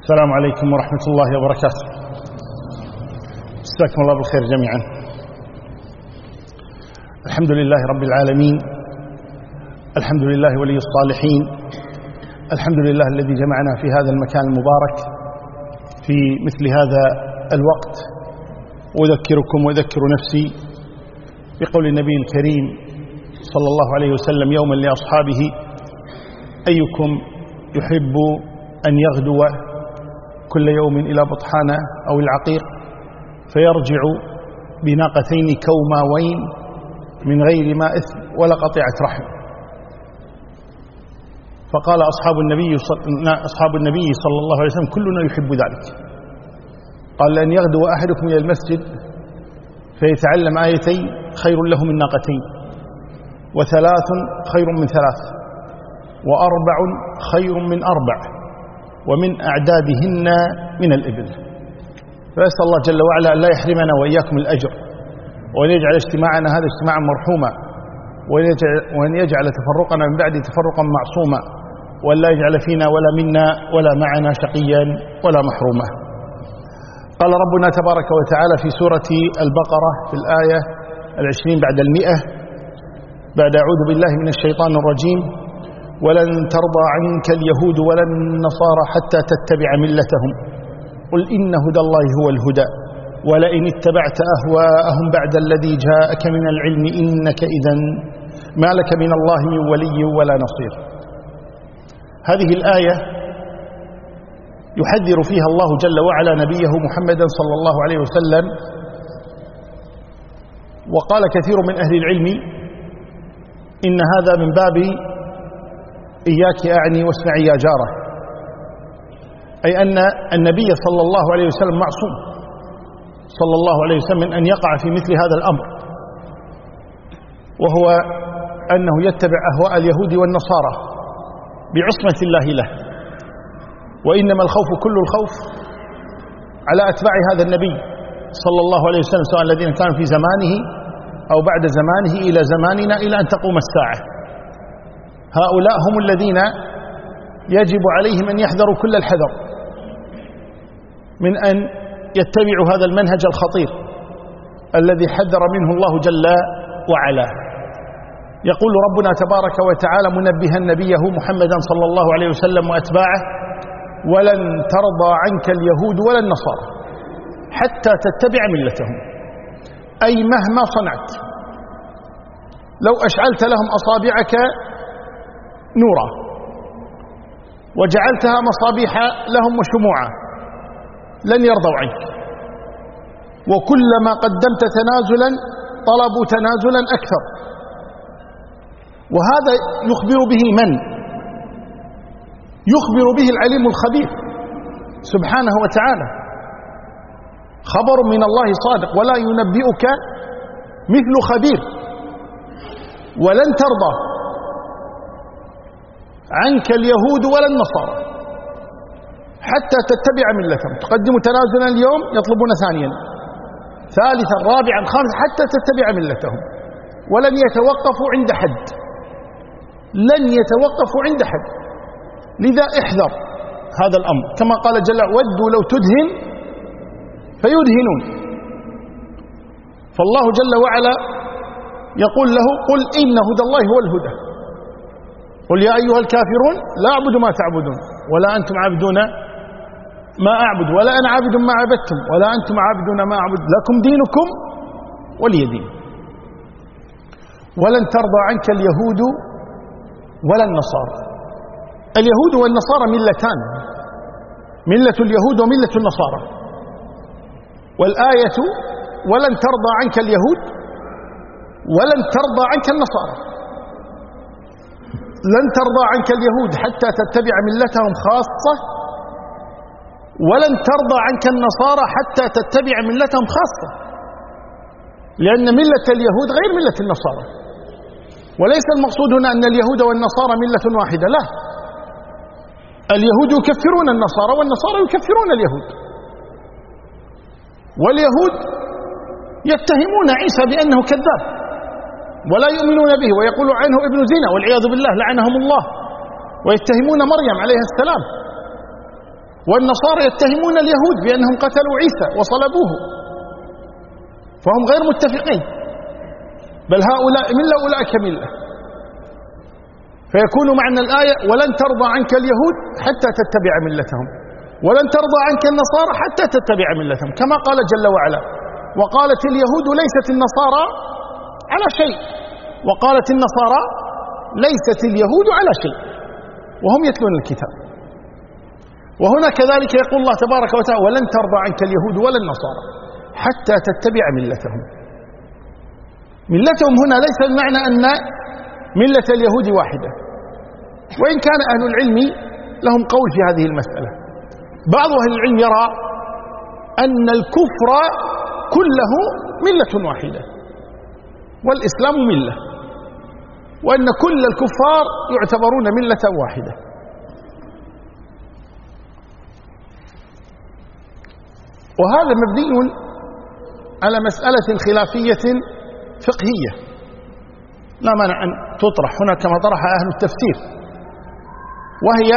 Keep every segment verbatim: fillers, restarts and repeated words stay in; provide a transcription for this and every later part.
السلام عليكم ورحمة الله وبركاته. جزاكم الله بالخير جميعا. الحمد لله رب العالمين، الحمد لله ولي الصالحين، الحمد لله الذي جمعنا في هذا المكان المبارك في مثل هذا الوقت. أذكركم وأذكر نفسي بقول النبي الكريم صلى الله عليه وسلم يوما لأصحابه: أيكم يحب أن يغدو كل يوم إلى بطحانة أو العقيق فيرجع بناقتين كوماوين من غير ما إثم ولا قطيعة رحم؟ فقال أصحاب النبي أصحاب النبي صلى الله عليه وسلم: كلنا يحب ذلك. قال: لأن يغدو أحدكم إلى المسجد فيتعلم آيتين خير له من ناقتين، وثلاث خير من ثلاث، وأربع خير من أربع، ومن أعدادهن من الإبل. فأسأل الله جل وعلا أن لا يحرمنا وإياكم الأجر، وأن يجعل اجتماعنا هذا اجتماعا مرحوما، وأن يجعل تفرقنا من بعد تفرقا معصوما، وأن لا يجعل فينا ولا منا ولا معنا شقيا ولا محروما. قال ربنا تبارك وتعالى في سورة البقرة في الآية العشرين بعد المئة بعد أعوذ بالله من الشيطان الرجيم: ولن ترضى عنك اليهود ولا النصارى حتى تتبع ملتهم قل إن هدى الله هو الهدى ولئن اتبعت أهواءهم بعد الذي جاءك من العلم إنك إذن ما لك من الله من ولي ولا نصير. هذه الآية يحذر فيها الله جل وعلا نبيه محمدا صلى الله عليه وسلم. وقال كثير من أهل العلم إن هذا من باب إياك أعني واسمعي يا جارة، أي أن النبي صلى الله عليه وسلم معصوم صلى الله عليه وسلم من أن يقع في مثل هذا الأمر، وهو أنه يتبع أهواء اليهود والنصارى بعصمة الله له. وإنما الخوف كل الخوف على أتباع هذا النبي صلى الله عليه وسلم، سواء الذين كانوا في زمانه أو بعد زمانه إلى زماننا إلى أن تقوم الساعة. هؤلاء هم الذين يجب عليهم أن يحذروا كل الحذر من أن يتبعوا هذا المنهج الخطير الذي حذر منه الله جل وعلا. يقول ربنا تبارك وتعالى منبها نبيه محمدا صلى الله عليه وسلم وأتباعه: ولن ترضى عنك اليهود ولا النصارى حتى تتبع ملتهم. أي مهما صنعت، لو أشعلت لهم أصابعك نورا وجعلتها مصابيح لهم وشموعا لن يرضوا عنك، وكلما قدمت تنازلا طلبوا تنازلا أكثر. وهذا يخبر به من؟ يخبر به العليم الخبير سبحانه وتعالى. خبر من الله صادق: ولا ينبئك مثل خبير. ولن ترضى عنك اليهود ولا النصارى حتى تتبع ملتهم. تقدم تنازلا اليوم يطلبون ثانيا ثالثا رابعا خامسا حتى تتبع ملتهم، ولن يتوقفوا عند حد، لن يتوقفوا عند حد. لذا احذر هذا الأمر، كما قال جل: ودوا لو تدهن فيدهنون. فالله جل وعلا يقول له: قل إن هدى الله هو الهدى، قل يا أيها الكافرون لا أعبد ما تعبدون ولا أنتم عابدون ما أعبد ولا أنا عابد ما عبدتم ولا أنتم عابدون ما أعبد لكم دينكم ولي دين. ولن ترضى عنك اليهود ولا النصارى. اليهود والنصارى ملتان، ملة اليهود وملة النصارى. والآية: ولن ترضى عنك اليهود ولن ترضى عنك النصارى. لن ترضى عنك اليهود حتى تتبع ملتهم خاصة، ولن ترضى عنك النصارى حتى تتبع ملتهم خاصة، لأن ملة اليهود غير ملة النصارى. وليس المقصود هنا أن اليهود والنصارى ملة واحدة، لا، اليهود يكفرون النصارى والنصارى يكفرون اليهود، واليهود يتهمون عيسى بأنه كذاب ولا يؤمنون به ويقول عنه ابن زنا والعياذ بالله لعنهم الله، ويتهمون مريم عليه السلام والنصارى يتهمون اليهود بأنهم قتلوا عيسى وصلبوه، فهم غير متفقين، بل هؤلاء ملة أولئك ملة. فيكون معنى الآية ولن ترضى عنك اليهود حتى تتبع ملتهم، ولن ترضى عنك النصارى حتى تتبع ملتهم، كما قال جل وعلا: وقالت اليهود ليست النصارى على شيء، وقالت النصارى ليست اليهود على شيء، وهم يتلون الكتاب. وهنا كذلك يقول الله تبارك وتعالى: ولن ترضى عنك اليهود ولا النصارى حتى تتبع ملتهم. ملتهم هنا ليس بمعنى أن ملة اليهود واحدة، وإن كان أهل العلم لهم قول في هذه المسألة. بعض أهل العلم يرى أن الكفر كله ملة واحدة والإسلام ملة، وأن كل الكفار يعتبرون ملة واحدة. وهذا مبني على مسألة خلافية فقهية لا مانع أن تطرح هنا كما طرح أهل التفسير، وهي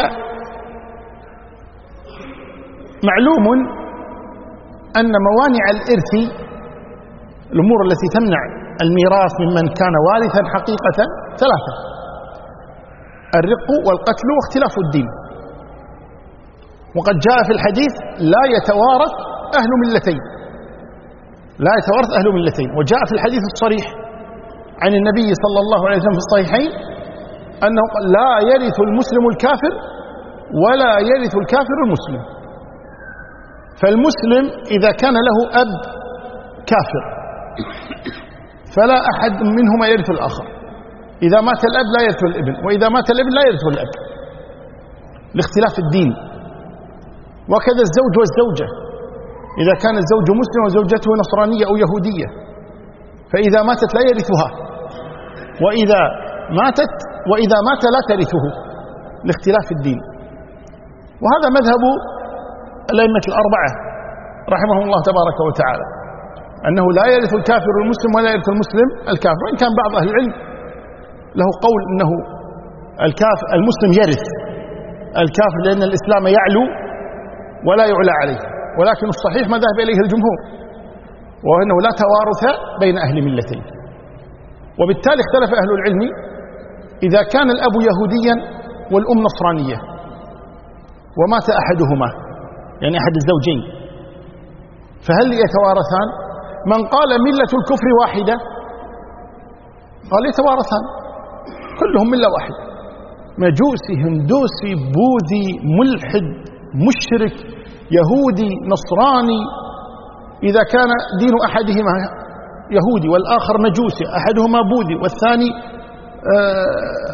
معلوم أن موانع الإرث، الأمور التي تمنع الميراث ممن كان وارثا حقيقة، ثلاثة: الرق والقتل واختلاف الدين. وقد جاء في الحديث: لا يتوارث أهل ملتين، لا يتوارث أهل ملتين. وجاء في الحديث الصريح عن النبي صلى الله عليه وسلم في الصحيحين أنه قال: لا يرث المسلم الكافر ولا يرث الكافر المسلم. فالمسلم إذا كان له أب كافر فلا أحد منهما يرث الآخر، إذا مات الأب لا يرث الابن، وإذا مات الابن لا يرث الأب لاختلاف الدين. وكذا الزوج والزوجة، إذا كان الزوج مسلم وزوجته نصرانية أو يهودية فإذا ماتت لا يرثها، وإذا ماتت وإذا مات لا ترثه لاختلاف الدين. وهذا مذهب الأئمة الأربعة رحمهم الله تبارك وتعالى، أنه لا يرث الكافر المسلم ولا يرث المسلم الكافر. وإن كان بعض أهل العلم له قول أنه الكافر المسلم يرث الكافر لأن الإسلام يعلو ولا يعلى عليه، ولكن الصحيح ما ذهب إليه الجمهور، وأنه لا توارث بين أهل ملتين. وبالتالي اختلف أهل العلم: إذا كان الأب يهوديا والأم نصرانية ومات أحدهما، يعني أحد الزوجين، فهل يتوارثان؟ من قال ملة الكفر واحدة قال يتوارثان، كلهم ملة واحدة، مجوسي هندوسي بوذي ملحد مشرك يهودي نصراني. إذا كان دين أحدهما يهودي والآخر مجوسي، أحدهما بوذي والثاني آه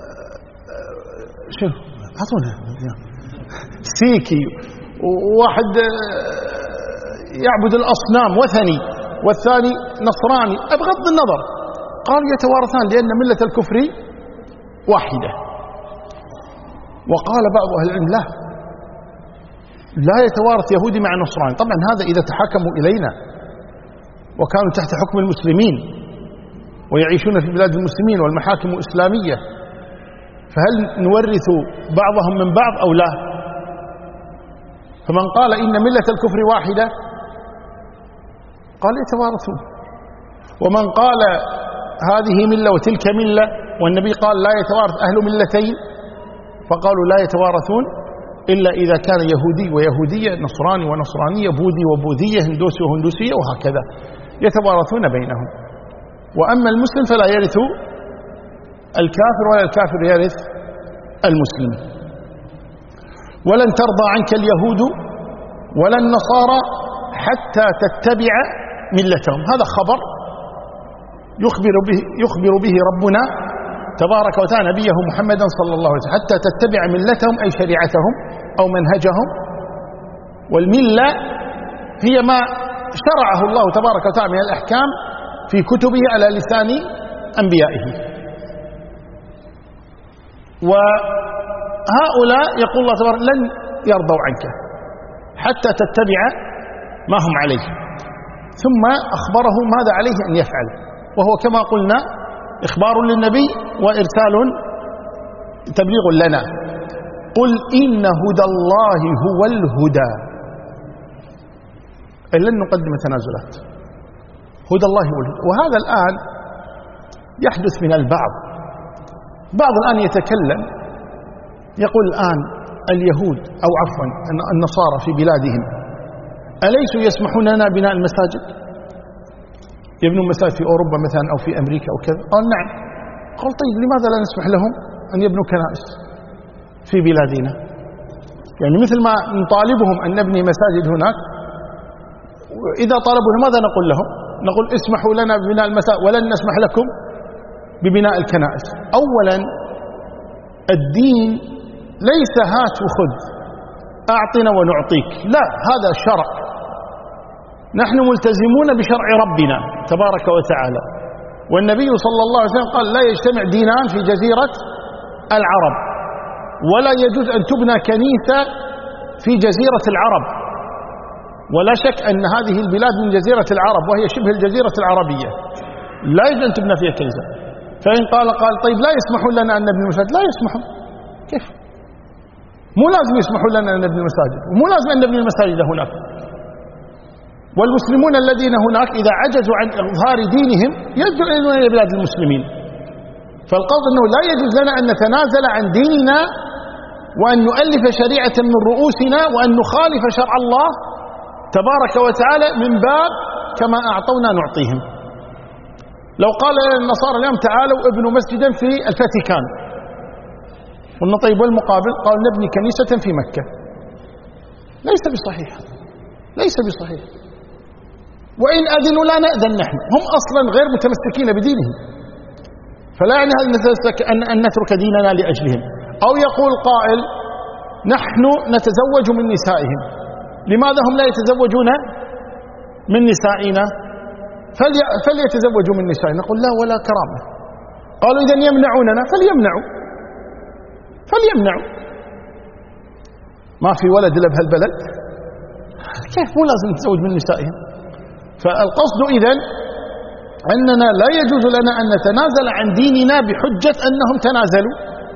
شنو أعطونا سيكي، وواحد يعبد الأصنام وثني والثاني نصراني، بغض النظر قالوا يتوارثان لأن ملة الكفر واحدة. وقال بعض أهل العلم: لا لا يتوارث يهودي مع نصراني. طبعا هذا إذا تحكموا إلينا وكانوا تحت حكم المسلمين ويعيشون في بلاد المسلمين والمحاكم إسلامية، فهل نورث بعضهم من بعض أو لا؟ فمن قال إن ملة الكفر واحدة قال يتوارثون، ومن قال هذه ملة وتلك ملة والنبي قال لا يتوارث أهل ملتين فقالوا لا يتوارثون إلا إذا كان يهودي ويهودية، نصراني ونصرانية، بوذي وبوذية، هندوسي وهندوسية، وهكذا يتوارثون بينهم. وأما المسلم فلا يرث الكافر ولا الكافر يرث المسلم. ولن ترضى عنك اليهود ولا النصارى حتى تتبع ملتهم. هذا خبر يخبر به, يخبر به ربنا تبارك وتعالى نبيه محمدا صلى الله عليه وسلم، حتى تتبع ملتهم أي شريعتهم أو منهجهم. والملة هي ما شرعه الله تبارك وتعالى من الأحكام في كتبه على لسان أنبيائه. وهؤلاء يقول الله تبارك لن يرضوا عنك حتى تتبع ما هم عليه، ثم أخبره ماذا عليه أن يفعل، وهو كما قلنا إخبار للنبي وإرسال تبليغ لنا. قل إن هدى الله هو الهدى. لن نقدم تنازلات، هدى الله هو الهدى. وهذا الآن يحدث من البعض، بعض الآن يتكلم يقول الآن اليهود أو عفوا النصارى في بلادهم أليسوا يسمحون لنا بناء المساجد؟ يبنون مساجد في أوروبا مثلا أو في أمريكا أو كذا. قال نعم. قال طيب لماذا لا نسمح لهم أن يبنوا كنائس في بلادنا؟ يعني مثل ما نطالبهم أن نبني مساجد هناك، إذا طلبوا ماذا نقول لهم؟ نقول اسمحوا لنا ببناء المساجد ولن نسمح لكم ببناء الكنائس. أولا الدين ليس هات وخذ، أعطنا ونعطيك، لا، هذا شرع، نحن ملتزمون بشرع ربنا تبارك وتعالى. والنبي صلى الله عليه وسلم قال لا يجتمع دينان في جزيرة العرب، ولا يجوز أن تبنى كنيسة في جزيرة العرب، ولا شك أن هذه البلاد من جزيرة العرب وهي شبه الجزيرة العربية، لا يجوز أن تبنى فيها كنيسة. فإن قال قال طيب لا يسمحون لنا أن نبني مساجد، لا يسمحون، كيف؟ مو لازم يسمحوا لنا أن نبني المساجد، ومو لازم أن نبني المساجد هناك. والمسلمون الذين هناك إذا عجزوا عن إظهار دينهم يرجعون إلى بلاد المسلمين. فالقصد أنه لا يجوز لنا أن نتنازل عن ديننا وأن نؤلف شريعة من رؤوسنا وأن نخالف شرع الله تبارك وتعالى من باب كما أعطونا نعطيهم. لو قال النصارى اليوم تعالوا ابنوا مسجدا في الفاتيكان، قلنا طيب والمقابل؟ قال نبني كنيسة في مكة. ليس بصحيح، ليس بصحيح. وإن أذنوا لا نأذن نحن، هم أصلا غير متمسكين بدينهم، فلا يعني أن نترك ديننا لأجلهم. أو يقول قائل نحن نتزوج من نسائهم، لماذا هم لا يتزوجون من نسائنا؟ فليتزوجوا من نسائنا. نقول لا، ولا كرامة. قالوا إذن يمنعوننا، فليمنعوا فليمنعوا ما في ولد إلا بهالبلد، كيف؟ مو لازم نتزوج من نسائهم. فالقصد إذن أننا لا يجوز لنا أن نتنازل عن ديننا بحجة أنهم تنازلوا،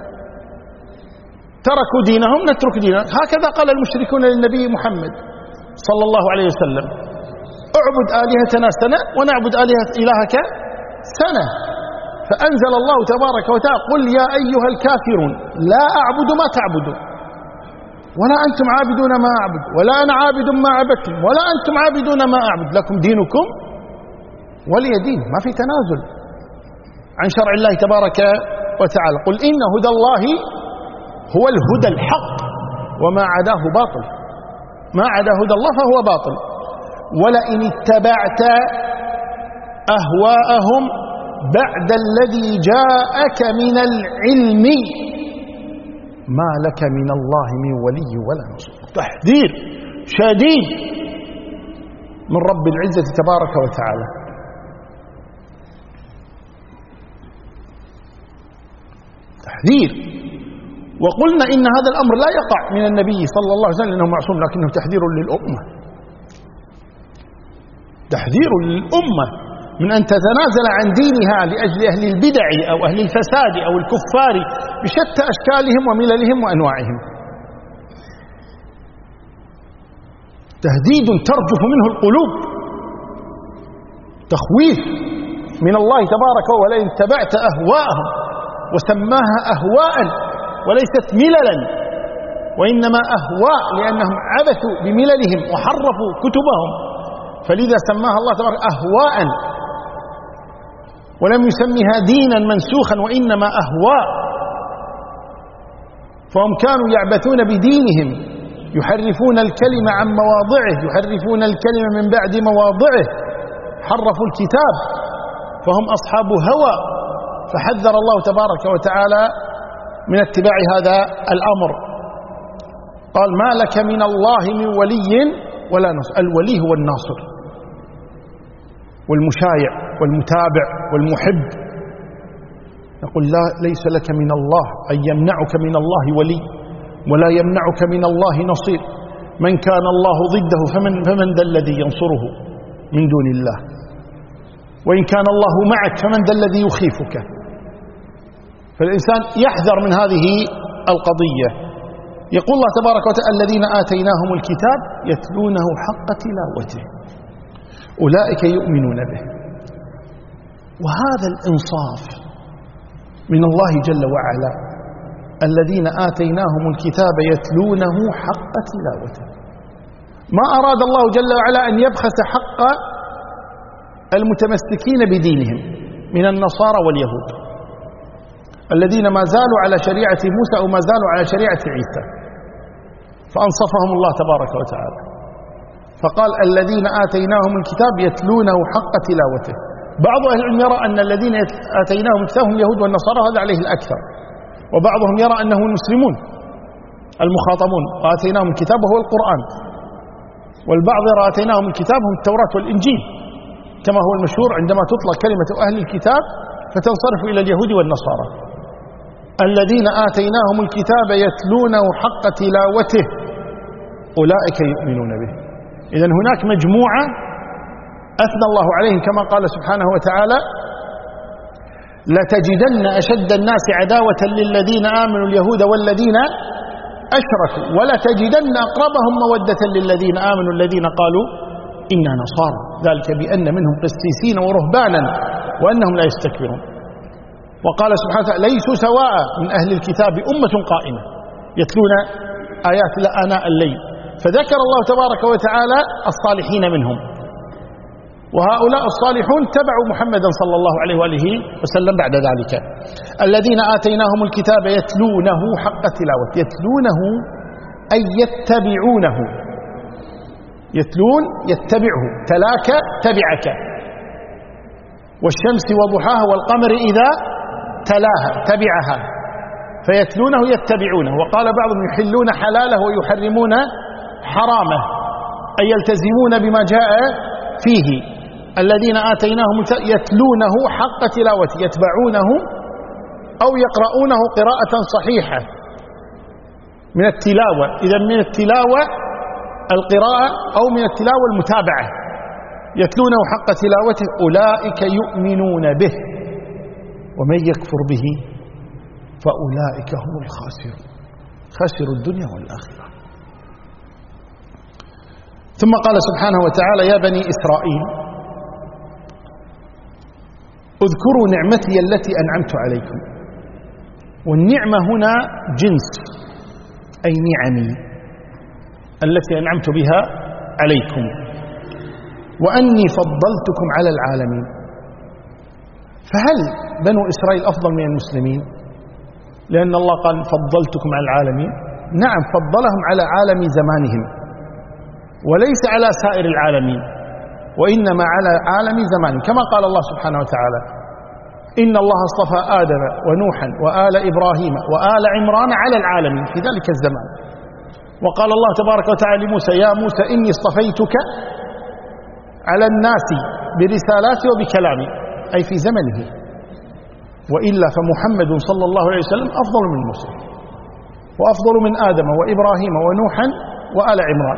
تركوا دينهم نترك ديننا. هكذا قال المشركون للنبي محمد صلى الله عليه وسلم: اعبد آلهتنا سنة ونعبد آلهة إلهك سنة. فأنزل الله تبارك وتعالى: قل يا أيها الكافرون لا أعبد ما تعبدون ولا أنتم عابدون ما أعبد ولا أنا عابد ما عبدتم ولا أنتم عابدون ما أعبد لكم دينكم ولي دين. ما في تنازل عن شرع الله تبارك وتعالى. قل إن هدى الله هو الهدى الحق وما عداه باطل، ما عدا هدى الله فهو باطل. ولئن اتبعت أهواءهم بعد الذي جاءك من العلم ما لك من الله من ولي ولا نصير. تحذير شديد من رب العزة تبارك وتعالى. تحذير. وقلنا إن هذا الأمر لا يقع من النبي صلى الله عليه وسلم لأنه معصوم، لكنه تحذير للأمة، تحذير للأمة من أن تتنازل عن دينها لأجل أهل البدع أو أهل الفساد أو الكفار بشتى أشكالهم ومللهم وأنواعهم. تهديد ترجف منه القلوب، تخويف من الله تبارك وتعالى: ولئن اتبعت أهواءهم، وسماها أهواء وليست مللا، وإنما أهواء لأنهم عبثوا بمللهم وحرفوا كتبهم، فلذا سماها الله تبارك أهواء ولم يسميها دينا منسوخا، وإنما أهواء. فهم كانوا يعبثون بدينهم، يحرفون الكلمة عن مواضعه، يحرفون الكلمة من بعد مواضعه، حرفوا الكتاب، فهم أصحاب هوى. فحذر الله تبارك وتعالى من اتباع هذا الأمر. قال: ما لك من الله من ولي ولا نصر. الولي هو الناصر والمشايع والمتابع والمحب. يقول: لا، ليس لك من الله أن يمنعك من الله ولي ولا يمنعك من الله نصير. من كان الله ضده فمن, فمن ذا الذي ينصره من دون الله؟ وإن كان الله معك فمن ذا الذي يخيفك؟ فالإنسان يحذر من هذه القضية. يقول الله تبارك وتعالى الذين آتيناهم الكتاب يتلونه حق تلاوته أولئك يؤمنون به. وهذا الإنصاف من الله جل وعلا، الذين آتيناهم الكتاب يتلونه حق تلاوته. ما أراد الله جل وعلا أن يبخس حق المتمسكين بدينهم من النصارى واليهود الذين ما زالوا على شريعة موسى وما زالوا على شريعة عيسى، فأنصفهم الله تبارك وتعالى فقال الذين آتيناهم الكتاب يتلونه حق تلاوته. بعض أهل العلم يرى أن الذين آتيناهم الكتاب هم اليهود والنصارى، هذا عليه الأكثر، وبعضهم يرى أنه المسلمون المخاطبون وآتيناهم الكتاب وهو القرآن، والبعض يرى آتيناهم الكتاب هم التوراة والإنجيل كما هو المشهور عندما تطلق كلمة أهل الكتاب فتنصرف إلى اليهود والنصارى. الذين آتيناهم الكتاب يتلونه حق تلاوته أولئك يؤمنون به. إذن هناك مجموعة أثنى الله عليهم كما قال سبحانه وتعالى لتجدن أشد الناس عداوة للذين آمنوا اليهود والذين أشركوا ولتجدن أقربهم مودة للذين آمنوا الذين قالوا إنا نصارى ذلك بأن منهم قسيسين ورهبانا وأنهم لا يستكبرون. وقال سبحانه وتعالى ليسوا سواء من أهل الكتاب أمة قائمة يتلون آيات الله آناء الليل، فذكر الله تبارك وتعالى الصالحين منهم، وهؤلاء الصالحون تبعوا محمدا صلى الله عليه وآله وسلم بعد ذلك. الذين آتيناهم الكتاب يتلونه حق تلاوته، يتلونه أي يتبعونه، يتلون يتبعه، تلاك تبعك، والشمس وضحاها والقمر إذا تلاها تبعها، فيتلونه يتبعونه. وقال بعضهم يحلون حلاله ويحرمون حرامه، أي يلتزمون بما جاء فيه. الذين آتيناهم يتلونه حق تلاوته، يتبعونه أو يقرؤونه قراءة صحيحة من التلاوة. إذا من التلاوة القراءة أو من التلاوة المتابعة. يتلونه حق تلاوته أولئك يؤمنون به ومن يكفر به فأولئك هم الخاسرون، خسروا الدنيا والآخرة. ثم قال سبحانه وتعالى يا بني إسرائيل اذكروا نعمتي التي أنعمت عليكم. والنعمة هنا جنس، أي نعمي التي أنعمت بها عليكم، وأني فضلتكم على العالمين. فهل بنو إسرائيل أفضل من المسلمين لأن الله قال فضلتكم على العالمين؟ نعم، فضلهم على عالم زمانهم وليس على سائر العالمين، وإنما على عالم زمان، كما قال الله سبحانه وتعالى إن الله اصطفى آدم ونوحا وآل إبراهيم وآل عمران على العالمين في ذلك الزمان. وقال الله تبارك وتعالى لموسى يا موسى إني اصطفيتك على الناس برسالاتي وبكلامي، أي في زمنه، وإلا فمحمد صلى الله عليه وسلم أفضل من موسى وأفضل من آدم وإبراهيم ونوحا وآل عمران.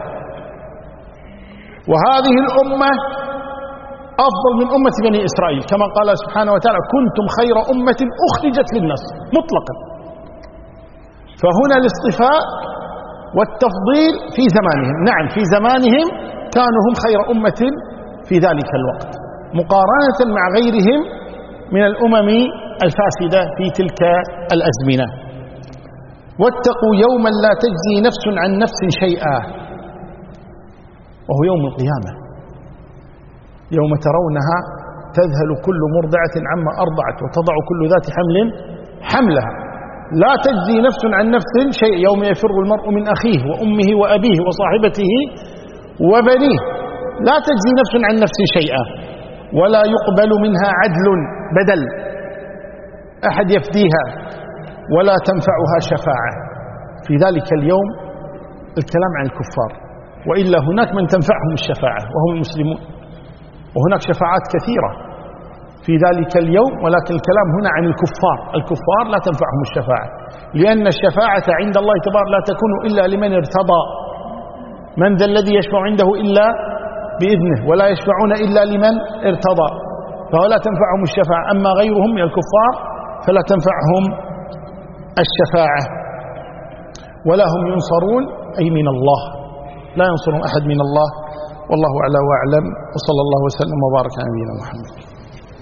وهذه الأمة أفضل من أمة بني إسرائيل كما قال سبحانه وتعالى كنتم خير أمة أخرجت للناس مطلقا. فهنا الاصطفاء والتفضيل في زمانهم، نعم في زمانهم كانوا هم خير أمة في ذلك الوقت مقارنة مع غيرهم من الأمم الفاسدة في تلك الأزمنة. واتقوا يوما لا تجزي نفس عن نفس شيئا، وهو يوم القيامة، يوم ترونها تذهل كل مرضعة عما أرضعت وتضع كل ذات حمل حملها لا تجزي نفس عن نفس شيء، يوم يفر المرء من أخيه وأمه وأبيه وصاحبته وبنيه، لا تجزي نفس عن نفس شيئا ولا يقبل منها عدل بدل أحد يفديها ولا تنفعها شفاعة. في ذلك اليوم الكلام عن الكفار، وإلا هناك من تنفعهم الشفاعة وهم المسلمون، وهناك شفاعات كثيرة في ذلك اليوم، ولكن الكلام هنا عن الكفار. الكفار لا تنفعهم الشفاعة، لأن الشفاعة عند الله تبارك لا تكون إلا لمن ارتضى. من ذا الذي يشفع عنده إلا بإذنه ولا يشفعون إلا لمن ارتضى، فلا تنفعهم الشفاعة. أما غيرهم من الكفار فلا تنفعهم الشفاعة. ولا هم ينصرون أي من الله، لا ينصرون أحد من الله. والله أعلى وأعلم، وصلى الله وسلم وبارك على نبينا محمد.